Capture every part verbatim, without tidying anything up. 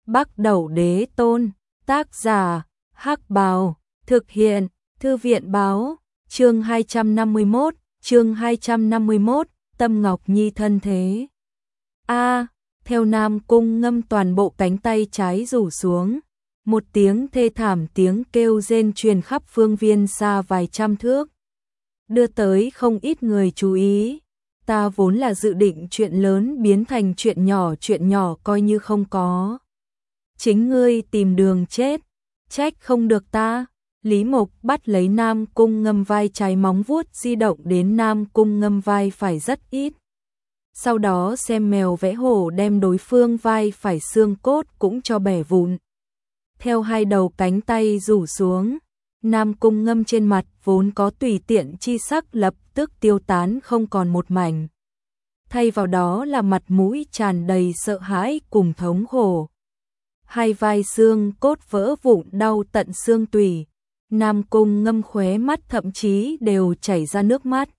Bắc Đẩu Đế Tôn, tác giả, Hắc Bào, thực hiện, Thư viện báo, chương hai trăm năm mươi mốt, chương hai trăm năm mươi mốt, Tâm Ngọc Nhi thân thế. A, theo Nam Cung Ngâm toàn bộ cánh tay trái rủ xuống, một tiếng thê thảm tiếng kêu rên truyền khắp phương viên xa vài trăm thước, đưa tới không ít người chú ý. Ta vốn là dự định chuyện lớn biến thành chuyện nhỏ, chuyện nhỏ coi như không có. Chính ngươi tìm đường chết, trách không được ta. Lý Mộc bắt lấy Nam Cung Ngâm vai trái, móng vuốt di động đến Nam Cung Ngâm vai phải rất ít. Sau đó xem mèo vẽ hổ, đem đối phương vai phải xương cốt cũng cho bẻ vụn. Theo hai đầu cánh tay rủ xuống, Nam Cung Ngâm trên mặt vốn có tùy tiện chi sắc lập tức tiêu tán không còn một mảnh. Thay vào đó là mặt mũi tràn đầy sợ hãi cùng thống khổ. Hai vai xương cốt vỡ vụn đau tận xương tủy. Nam Cung Ngâm khóe mắt thậm chí đều chảy ra nước mắt.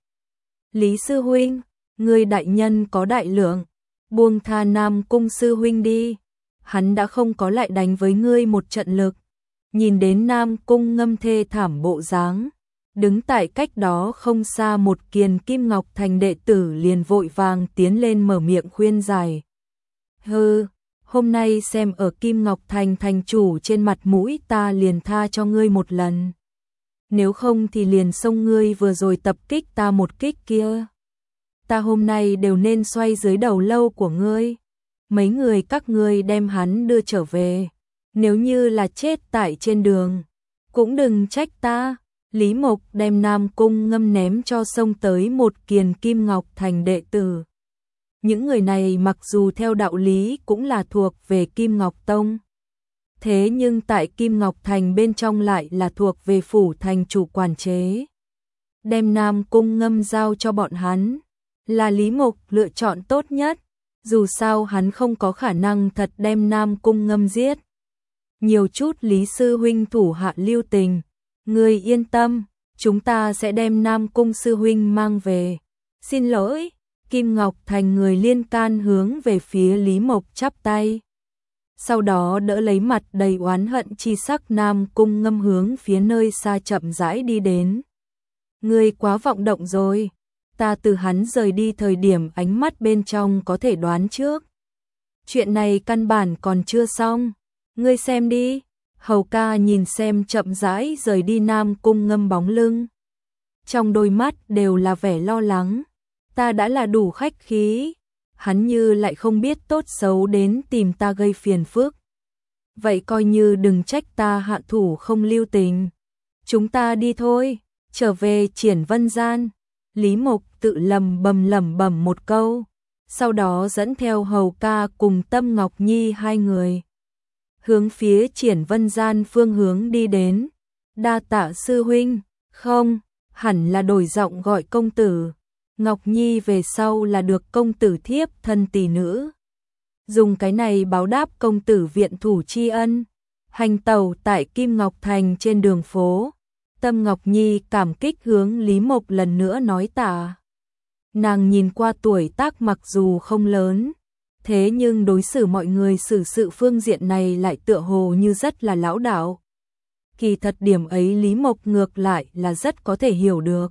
Lý sư huynh, ngươi đại nhân có đại lượng, buông tha Nam Cung sư huynh đi. Hắn đã không có lại đánh với ngươi một trận lực. Nhìn đến Nam Cung Ngâm thê thảm bộ dáng, đứng tại cách đó không xa một Kiền Kim Ngọc Thành đệ tử liền vội vàng tiến lên mở miệng khuyên giải. Hừ, hôm nay xem ở Kim Ngọc Thành thành chủ trên mặt mũi ta liền tha cho ngươi một lần. Nếu không thì liền xông ngươi vừa rồi tập kích ta một kích kia. Ta hôm nay đều nên xoay dưới đầu lâu của ngươi. Mấy người các ngươi đem hắn đưa trở về. Nếu như là chết tại trên đường, cũng đừng trách ta. Lý Mộc đem Nam Cung Ngâm ném cho xông tới một Kiền Kim Ngọc Thành đệ tử. Những người này mặc dù theo đạo lý cũng là thuộc về Kim Ngọc Tông, thế nhưng tại Kim Ngọc Thành bên trong lại là thuộc về phủ thành chủ quản chế. Đem Nam Cung Ngâm giao cho bọn hắn là Lý Mộc lựa chọn tốt nhất, dù sao hắn không có khả năng thật đem Nam Cung Ngâm giết. Nhiều chút Lý sư huynh thủ hạ lưu tình, ngươi yên tâm, chúng ta sẽ đem Nam Cung sư huynh mang về. Xin lỗi. Kim Ngọc Thành người liên can hướng về phía Lý Mộc chắp tay. Sau đó đỡ lấy mặt đầy oán hận chi sắc Nam Cung Ngâm hướng phía nơi xa chậm rãi đi đến. Ngươi quá vọng động rồi, ta từ hắn rời đi thời điểm ánh mắt bên trong có thể đoán trước. Chuyện này căn bản còn chưa xong, ngươi xem đi. Hầu ca nhìn xem chậm rãi rời đi Nam Cung Ngâm bóng lưng, trong đôi mắt đều là vẻ lo lắng. Ta đã là đủ khách khí, hắn như lại không biết tốt xấu đến tìm ta gây phiền phức. Vậy coi như đừng trách ta hạ thủ không lưu tình. Chúng ta đi thôi, trở về Triển Vân Gian. Lý Mộc tự lầm bầm lẩm bẩm một câu, sau đó dẫn theo Hầu ca cùng Tâm Ngọc Nhi hai người hướng phía Triển Vân Gian phương hướng đi đến. Đa tạ sư huynh. Không, hẳn là đổi giọng gọi công tử. Ngọc Nhi về sau là được công tử thiếp thân tỷ nữ. Dùng cái này báo đáp công tử viện thủ tri ân. Hành tẩu tại Kim Ngọc Thành trên đường phố, Tâm Ngọc Nhi cảm kích hướng Lý Mộc lần nữa nói tạ. Nàng nhìn qua tuổi tác mặc dù không lớn, thế nhưng đối xử mọi người xử sự phương diện này lại tựa hồ như rất là lão đạo. Kỳ thật điểm ấy Lý Mộc ngược lại là rất có thể hiểu được.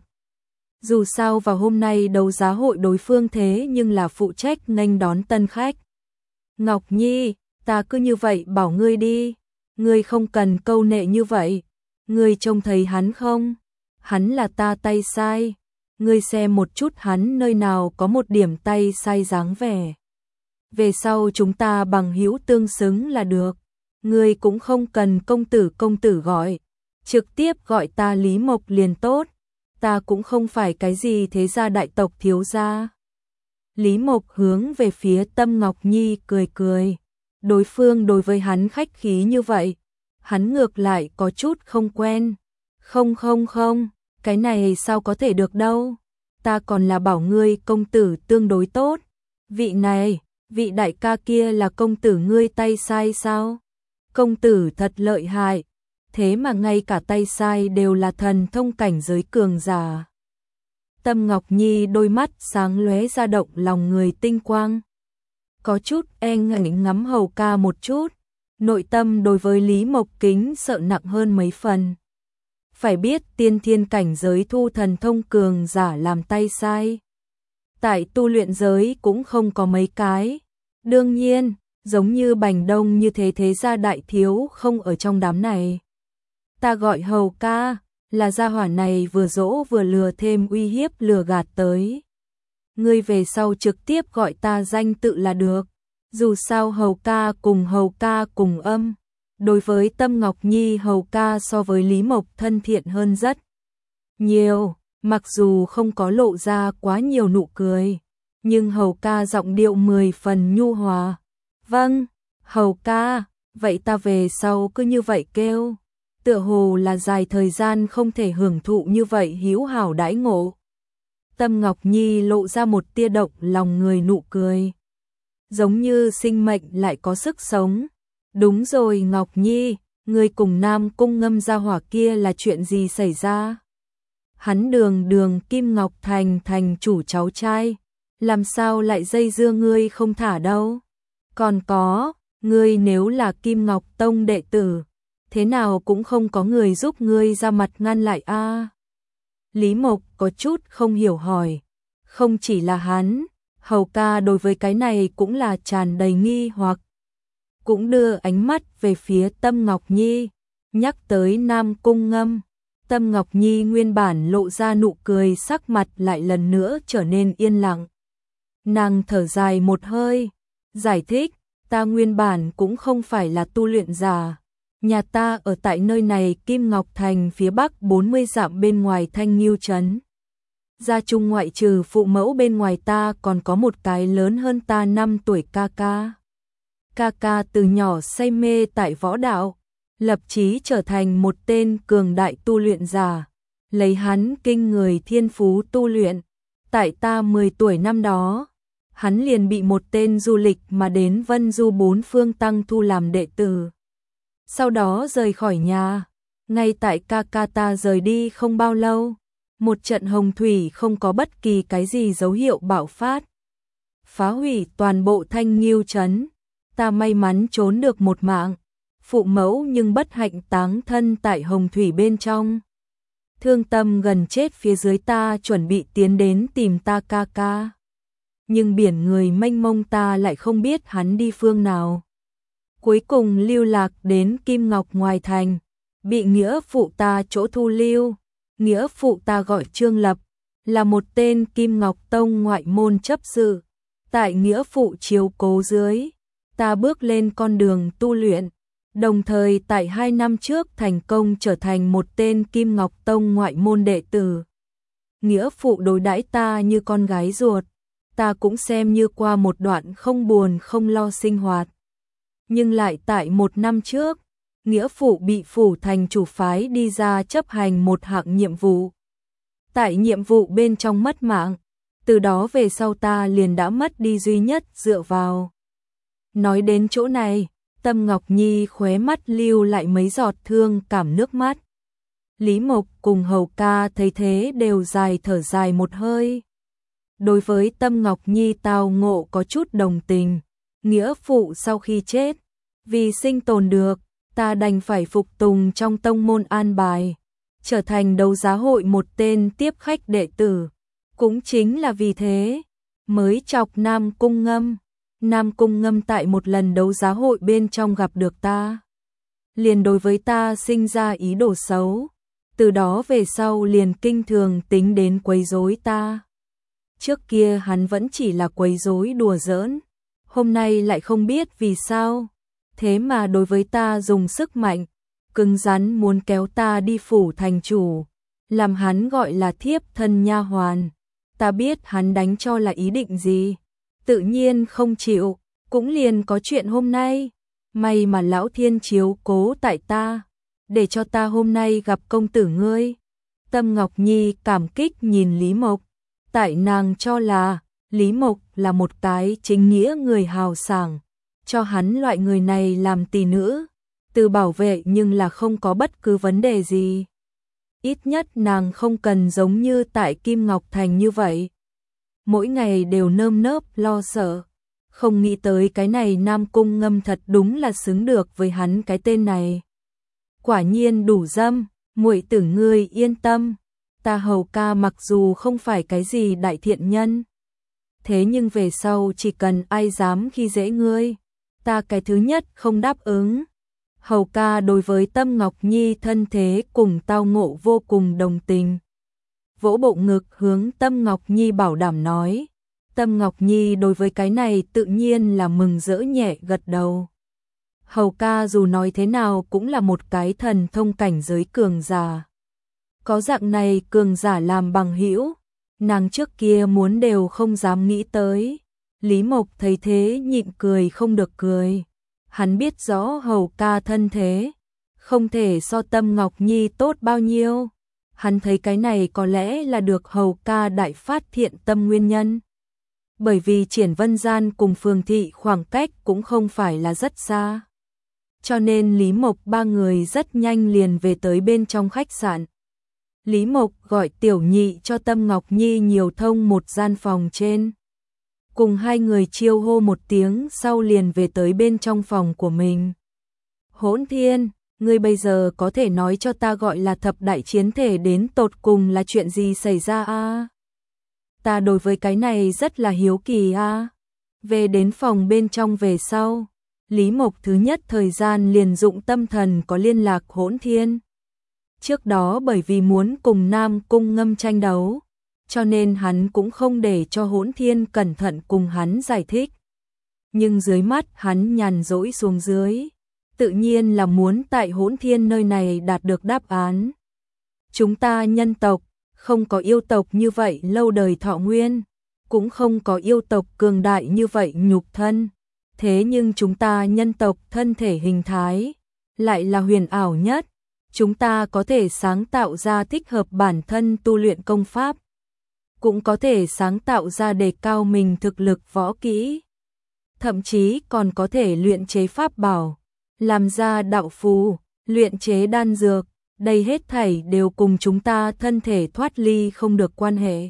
Dù sao vào hôm nay đấu giá hội đối phương thế nhưng là phụ trách nghênh đón tân khách. Ngọc Nhi, ta cứ như vậy bảo ngươi đi, ngươi không cần câu nệ như vậy. Ngươi trông thấy hắn không? Hắn là ta tay sai. Ngươi xem một chút hắn nơi nào có một điểm tay sai dáng vẻ. Về sau chúng ta bằng hữu tương xứng là được. Ngươi cũng không cần công tử công tử gọi, trực tiếp gọi ta Lý Mộc liền tốt. Ta cũng không phải cái gì thế gia đại tộc thiếu gia. Lý Mộc hướng về phía Tâm Ngọc Nhi cười cười. Đối phương đối với hắn khách khí như vậy, hắn ngược lại có chút không quen. Không không không, cái này sao có thể được đâu. Ta còn là bảo ngươi công tử tương đối tốt. Vị này, vị đại ca kia là công tử ngươi tay sai sao? Công tử thật lợi hại. Thế mà ngay cả tay sai đều là thần thông cảnh giới cường giả. Tâm Ngọc Nhi đôi mắt sáng lóe ra động lòng người tinh quang. Có chút e ngại ngắm Hầu ca một chút. nội tâm đối với Lý Mộc kính sợ nặng hơn mấy phần. Phải biết tiên thiên cảnh giới thu thần thông cường giả làm tay sai. Tại tu luyện giới cũng không có mấy cái. Đương nhiên, giống như Bành Đông như thế thế gia đại thiếu không ở trong đám này. Ta gọi Hầu ca, là gia hỏa này vừa dỗ vừa lừa thêm uy hiếp lừa gạt tới. Ngươi về sau trực tiếp gọi ta danh tự là được. Dù sao Hầu ca cùng Hầu ca cùng âm. Đối với Tâm Ngọc Nhi Hầu ca so với Lý Mộc thân thiện hơn rất nhiều, mặc dù không có lộ ra quá nhiều nụ cười, nhưng Hầu ca giọng điệu mười phần nhu hòa. Vâng, Hầu ca, vậy ta về sau cứ như vậy kêu. Tựa hồ là dài thời gian không thể hưởng thụ như vậy hiếu hảo đãi ngộ. Tâm Ngọc Nhi lộ ra một tia động lòng người nụ cười. Giống như sinh mệnh lại có sức sống. Đúng rồi Ngọc Nhi, người cùng Nam Cung Ngâm gia hỏa kia là chuyện gì xảy ra? Hắn đường đường Kim Ngọc Thành thành chủ cháu trai, làm sao lại dây dưa ngươi không thả đâu? Còn có, ngươi nếu là Kim Ngọc Tông đệ tử, thế nào cũng không có người giúp ngươi ra mặt ngăn lại a. À? Lý Mộc có chút không hiểu hỏi, không chỉ là hắn, Hầu ca đối với cái này cũng là tràn đầy nghi hoặc. Cũng đưa ánh mắt về phía Tâm Ngọc Nhi, nhắc tới Nam Cung Ngâm. Tâm Ngọc Nhi nguyên bản lộ ra nụ cười, sắc mặt lại lần nữa trở nên yên lặng. Nàng thở dài một hơi, giải thích, ta nguyên bản cũng không phải là tu luyện giả. Nhà ta ở tại nơi này Kim Ngọc Thành phía bắc bốn mươi dặm bên ngoài Thanh Nghiêu Trấn. Gia chung ngoại trừ phụ mẫu bên ngoài ta còn có một cái lớn hơn ta năm tuổi ca ca. Ca ca từ nhỏ say mê tại võ đạo, lập chí trở thành một tên cường đại tu luyện giả, lấy hắn kinh người thiên phú tu luyện. Tại ta mười tuổi năm đó, hắn liền bị một tên du lịch mà đến Vân Du bốn phương tăng thu làm đệ tử. Sau đó rời khỏi nhà, ngay tại ca ca ta rời đi không bao lâu, một trận hồng thủy không có bất kỳ cái gì dấu hiệu bạo phát, phá hủy toàn bộ Thanh Nghiêu Trấn. Ta may mắn trốn được một mạng, phụ mẫu nhưng bất hạnh táng thân tại hồng thủy bên trong. Thương tâm gần chết phía dưới ta chuẩn bị tiến đến tìm ta ca ca. Nhưng biển người mênh mông ta lại không biết hắn đi phương nào. Cuối cùng lưu lạc đến Kim Ngọc ngoài thành, bị nghĩa phụ ta chỗ thu lưu. Nghĩa phụ ta gọi Trương Lập, là một tên Kim Ngọc Tông ngoại môn chấp sự. Tại nghĩa phụ chiếu cố dưới, ta bước lên con đường tu luyện, đồng thời tại hai năm trước thành công trở thành một tên Kim Ngọc Tông ngoại môn đệ tử. Nghĩa phụ đối đãi ta như con gái ruột, ta cũng xem như qua một đoạn không buồn không lo sinh hoạt. Nhưng lại tại một năm trước, nghĩa phụ bị phủ thành chủ phái đi ra chấp hành một hạng nhiệm vụ. Tại nhiệm vụ bên trong mất mạng, từ đó về sau ta liền đã mất đi duy nhất dựa vào. Nói đến chỗ này, Tâm Ngọc Nhi khóe mắt lưu lại mấy giọt thương cảm nước mắt. Lý Mộc cùng Hầu ca thấy thế đều dài thở dài một hơi. Đối với Tâm Ngọc Nhi tao ngộ có chút đồng tình. Nghĩa phụ sau khi chết, vì sinh tồn được, ta đành phải phục tùng trong tông môn an bài, trở thành đấu giá hội một tên tiếp khách đệ tử. Cũng chính là vì thế, mới chọc Nam Cung Ngâm. Nam Cung Ngâm tại một lần đấu giá hội bên trong gặp được ta, liền đối với ta sinh ra ý đồ xấu, từ đó về sau liền kinh thường tính đến quấy rối ta. Trước kia hắn vẫn chỉ là quấy rối đùa giỡn, hôm nay lại không biết vì sao, thế mà đối với ta dùng sức mạnh, cứng rắn muốn kéo ta đi phủ thành chủ, làm hắn gọi là thiếp thân nha hoàn. Ta biết hắn đánh cho là ý định gì, tự nhiên không chịu, cũng liền có chuyện hôm nay. May mà lão thiên chiếu cố tại ta, để cho ta hôm nay gặp công tử ngươi. Tâm Ngọc Nhi cảm kích nhìn Lý Mộc, tại nàng cho là Lý Mộc là một cái chính nghĩa người hào sảng, cho hắn loại người này làm tỷ nữ, từ bảo vệ nhưng là không có bất cứ vấn đề gì. Ít nhất nàng không cần giống như tại Kim Ngọc Thành như vậy, mỗi ngày đều nơm nớp lo sợ, Không nghĩ tới cái này Nam Cung Ngâm thật đúng là xứng được với hắn cái tên này. Quả nhiên đủ dâm, muội tử ngươi yên tâm, ta Hầu ca mặc dù không phải cái gì đại thiện nhân, thế nhưng về sau chỉ cần ai dám khi dễ ngươi, ta cái thứ nhất không đáp ứng. Hầu ca đối với Tâm Ngọc Nhi thân thế cùng tao ngộ vô cùng đồng tình. Vỗ bộ ngực hướng Tâm Ngọc Nhi bảo đảm nói. Tâm Ngọc Nhi đối với cái này tự nhiên là mừng rỡ nhẹ gật đầu. Hầu ca dù nói thế nào cũng là một cái thần thông cảnh giới cường giả. Có dạng này cường giả làm bằng hữu, nàng trước kia muốn đều không dám nghĩ tới. Lý Mộc thấy thế nhịn cười không được cười. Hắn biết rõ Hầu ca thân thế, không thể so Tâm Ngọc Nhi tốt bao nhiêu. Hắn thấy cái này có lẽ là được Hầu ca đại phát thiện tâm nguyên nhân. Bởi vì Triển Vân Gian cùng Phường Thị khoảng cách cũng không phải là rất xa. Cho nên Lý Mộc ba người rất nhanh liền về tới bên trong khách sạn. Lý Mộc gọi Tiểu Nhị cho Tâm Ngọc Nhi nhiều thông một gian phòng trên. Cùng hai người chiêu hô một tiếng sau liền về tới bên trong phòng của mình. Hỗn Thiên, ngươi bây giờ có thể nói cho ta gọi là thập đại chiến thể đến tột cùng là chuyện gì xảy ra a? À? Ta đối với cái này rất là hiếu kỳ a. À? Về đến phòng bên trong về sau, Lý Mộc thứ nhất thời gian liền dụng tâm thần có liên lạc Hỗn Thiên. Trước đó bởi vì muốn cùng Nam Cung Ngâm tranh đấu, cho nên hắn cũng không để cho Hỗn Thiên cẩn thận cùng hắn giải thích. Nhưng dưới mắt hắn nhàn rỗi xuống dưới, tự nhiên là muốn tại Hỗn Thiên nơi này đạt được đáp án. Chúng ta nhân tộc, không có yêu tộc như vậy lâu đời thọ nguyên, cũng không có yêu tộc cường đại như vậy nhục thân. Thế nhưng chúng ta nhân tộc thân thể hình thái, lại là huyền ảo nhất. Chúng ta có thể sáng tạo ra thích hợp bản thân tu luyện công pháp, cũng có thể sáng tạo ra đề cao mình thực lực võ kỹ, thậm chí còn có thể luyện chế pháp bảo, làm ra đạo phù, luyện chế đan dược, đây hết thảy đều cùng chúng ta thân thể thoát ly không được quan hệ.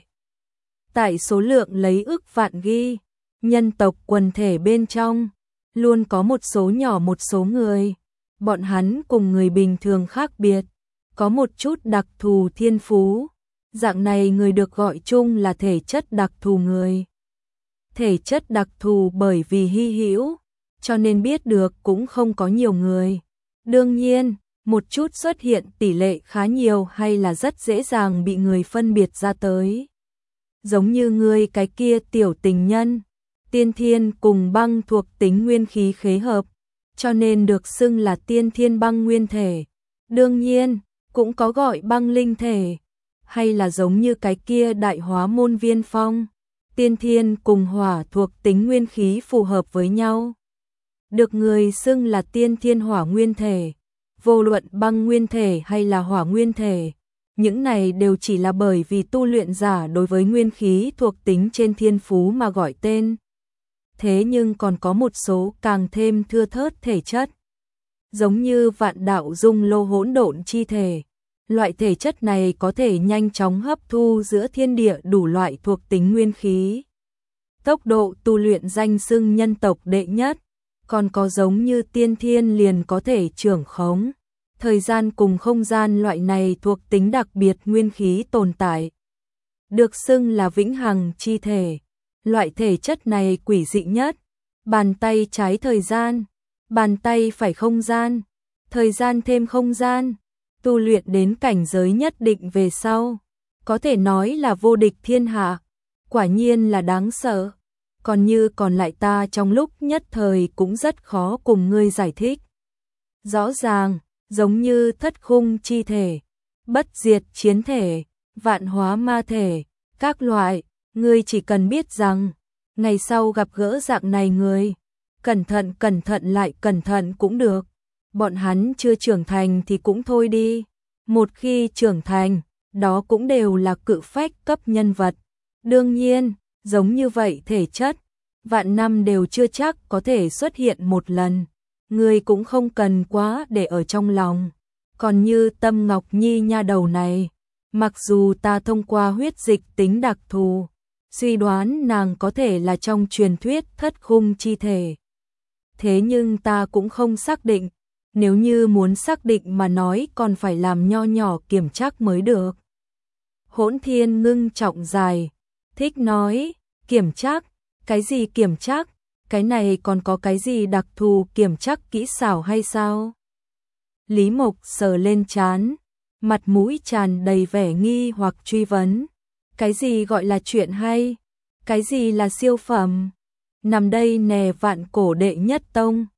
Tại số lượng lấy ức vạn ghi, nhân tộc quần thể bên trong, luôn có một số nhỏ một số người, bọn hắn cùng người bình thường khác biệt, có một chút đặc thù thiên phú. Dạng này người được gọi chung là thể chất đặc thù người. Thể chất đặc thù bởi vì hy hữu, cho nên biết được cũng không có nhiều người. Đương nhiên, một chút xuất hiện tỷ lệ khá nhiều hay là rất dễ dàng bị người phân biệt ra tới. Giống như người cái kia tiểu tình nhân, tiên thiên cùng băng thuộc tính nguyên khí khế hợp, cho nên được xưng là tiên thiên băng nguyên thể. Đương nhiên, cũng có gọi băng linh thể. Hay là giống như cái kia đại hóa môn Viên Phong, tiên thiên cùng hỏa thuộc tính nguyên khí phù hợp với nhau. Được người xưng là tiên thiên hỏa nguyên thể, vô luận băng nguyên thể hay là hỏa nguyên thể. Những này đều chỉ là bởi vì tu luyện giả đối với nguyên khí thuộc tính trên thiên phú mà gọi tên. Thế nhưng còn có một số càng thêm thưa thớt thể chất. Giống như vạn đạo dung lô hỗn độn chi thể. Loại thể chất này có thể nhanh chóng hấp thu giữa thiên địa đủ loại thuộc tính nguyên khí. Tốc độ tu luyện danh xưng nhân tộc đệ nhất, còn có giống như tiên thiên liền có thể trưởng khống. Thời gian cùng không gian loại này thuộc tính đặc biệt nguyên khí tồn tại. Được xưng là vĩnh hằng chi thể. Loại thể chất này quỷ dị nhất. Bàn tay trái thời gian, bàn tay phải không gian, thời gian thêm không gian. Tu luyện đến cảnh giới nhất định về sau, có thể nói là vô địch thiên hạ, quả nhiên là đáng sợ. Còn như còn lại ta trong lúc nhất thời cũng rất khó cùng ngươi giải thích. Rõ ràng, giống như thất khung chi thể, bất diệt chiến thể, vạn hóa ma thể, các loại, ngươi chỉ cần biết rằng, ngày sau gặp gỡ dạng này người, cẩn thận cẩn thận lại cẩn thận cũng được. Bọn hắn chưa trưởng thành thì cũng thôi đi. Một khi trưởng thành, đó cũng đều là cự phách cấp nhân vật. Đương nhiên, giống như vậy thể chất, vạn năm đều chưa chắc có thể xuất hiện một lần. Người cũng không cần quá để ở trong lòng. Còn như Tâm Ngọc Nhi nha đầu này, mặc dù ta thông qua huyết dịch tính đặc thù, suy đoán nàng có thể là trong truyền thuyết thất khung chi thể. Thế nhưng ta cũng không xác định, nếu như muốn xác định mà nói còn phải làm nho nhỏ kiểm trắc mới được. Hỗn Thiên ngưng trọng dài, thích nói, kiểm trắc, cái gì kiểm trắc, cái này còn có cái gì đặc thù kiểm trắc kỹ xảo hay sao? Lý Mộc sờ lên trán, mặt mũi tràn đầy vẻ nghi hoặc truy vấn. Cái gì gọi là chuyện hay? Cái gì là siêu phẩm? Nằm đây nè vạn cổ đệ nhất tông.